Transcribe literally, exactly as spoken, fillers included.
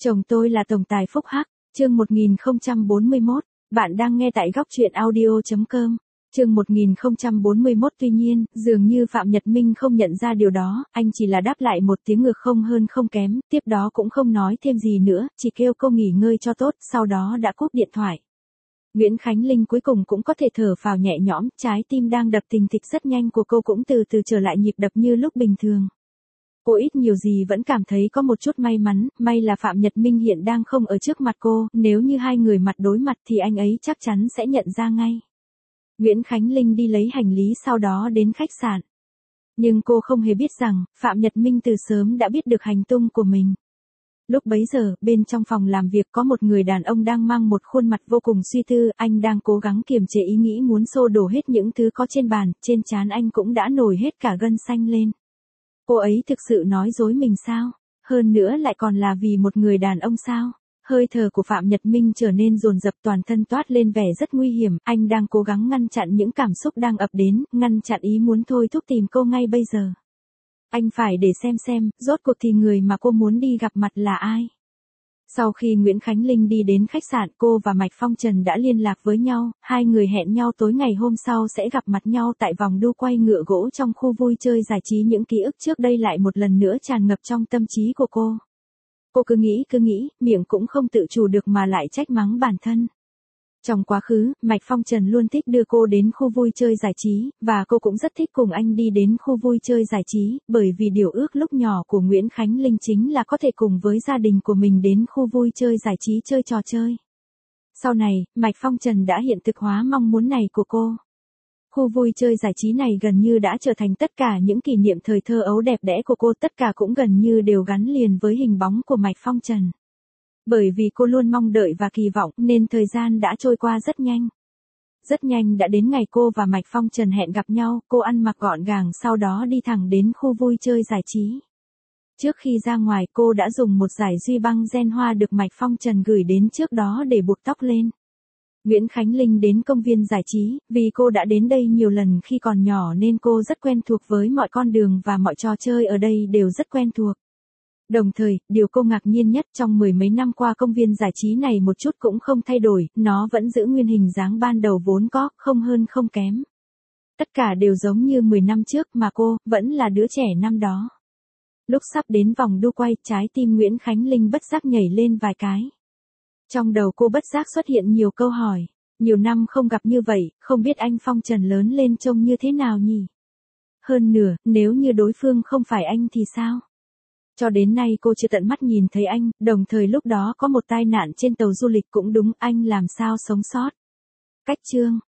Chồng tôi là tổng tài phúc hắc, chương một nghìn không trăm bốn mươi mốt, bạn đang nghe tại góc truyện audio chấm com. Chương một nghìn không trăm bốn mươi mốt. Tuy nhiên, dường như Phạm Nhật Minh không nhận ra điều đó, anh chỉ là đáp lại một tiếng ngược không hơn không kém, tiếp đó cũng không nói thêm gì nữa, chỉ kêu cô nghỉ ngơi cho tốt, sau đó đã cúp điện thoại. Nguyễn Khánh Linh cuối cùng cũng có thể thở phào nhẹ nhõm, trái tim đang đập thình thịch rất nhanh của cô cũng từ từ trở lại nhịp đập như lúc bình thường. Cô ít nhiều gì vẫn cảm thấy có một chút may mắn, may là Phạm Nhật Minh hiện đang không ở trước mặt cô, nếu như hai người mặt đối mặt thì anh ấy chắc chắn sẽ nhận ra ngay. Nguyễn Khánh Linh đi lấy hành lý sau đó đến khách sạn. Nhưng cô không hề biết rằng, Phạm Nhật Minh từ sớm đã biết được hành tung của mình. Lúc bấy giờ, bên trong phòng làm việc có một người đàn ông đang mang một khuôn mặt vô cùng suy tư, anh đang cố gắng kiềm chế ý nghĩ muốn xô đổ hết những thứ có trên bàn, trên trán anh cũng đã nổi hết cả gân xanh lên. Cô ấy thực sự nói dối mình sao? Hơn nữa lại còn là vì một người đàn ông sao? Hơi thở của Phạm Nhật Minh trở nên dồn dập, toàn thân toát lên vẻ rất nguy hiểm, anh đang cố gắng ngăn chặn những cảm xúc đang ập đến, ngăn chặn ý muốn thôi thúc tìm cô ngay bây giờ. Anh phải để xem xem, rốt cuộc thì người mà cô muốn đi gặp mặt là ai. Sau khi Nguyễn Khánh Linh đi đến khách sạn, cô và Mạch Phong Trần đã liên lạc với nhau, hai người hẹn nhau tối ngày hôm sau sẽ gặp mặt nhau tại vòng đu quay ngựa gỗ trong khu vui chơi giải trí. Những ký ức trước đây lại một lần nữa tràn ngập trong tâm trí của cô. Cô cứ nghĩ cứ nghĩ, miệng cũng không tự chủ được mà lại trách mắng bản thân. Trong quá khứ, Mạch Phong Trần luôn thích đưa cô đến khu vui chơi giải trí, và cô cũng rất thích cùng anh đi đến khu vui chơi giải trí, bởi vì điều ước lúc nhỏ của Nguyễn Khánh Linh chính là có thể cùng với gia đình của mình đến khu vui chơi giải trí chơi trò chơi. Sau này, Mạch Phong Trần đã hiện thực hóa mong muốn này của cô. Khu vui chơi giải trí này gần như đã trở thành tất cả những kỷ niệm thời thơ ấu đẹp đẽ của cô, tất cả cũng gần như đều gắn liền với hình bóng của Mạch Phong Trần. Bởi vì cô luôn mong đợi và kỳ vọng nên thời gian đã trôi qua rất nhanh. Rất nhanh đã đến ngày cô và Mạch Phong Trần hẹn gặp nhau, cô ăn mặc gọn gàng sau đó đi thẳng đến khu vui chơi giải trí. Trước khi ra ngoài cô đã dùng một dải duy băng gen hoa được Mạch Phong Trần gửi đến trước đó để buộc tóc lên. Nguyễn Khánh Linh đến công viên giải trí, vì cô đã đến đây nhiều lần khi còn nhỏ nên cô rất quen thuộc với mọi con đường và mọi trò chơi ở đây đều rất quen thuộc. Đồng thời, điều cô ngạc nhiên nhất trong mười mấy năm qua công viên giải trí này một chút cũng không thay đổi, nó vẫn giữ nguyên hình dáng ban đầu vốn có, không hơn không kém. Tất cả đều giống như mười năm trước mà cô, vẫn là đứa trẻ năm đó. Lúc sắp đến vòng đu quay, trái tim Nguyễn Khánh Linh bất giác nhảy lên vài cái. Trong đầu cô bất giác xuất hiện nhiều câu hỏi, nhiều năm không gặp như vậy, không biết anh Phong Trần lớn lên trông như thế nào nhỉ? Hơn nữa, nếu như đối phương không phải anh thì sao? Cho đến nay cô chưa tận mắt nhìn thấy anh, đồng thời lúc đó có một tai nạn trên tàu du lịch cũng đúng, anh làm sao sống sót? Cách chương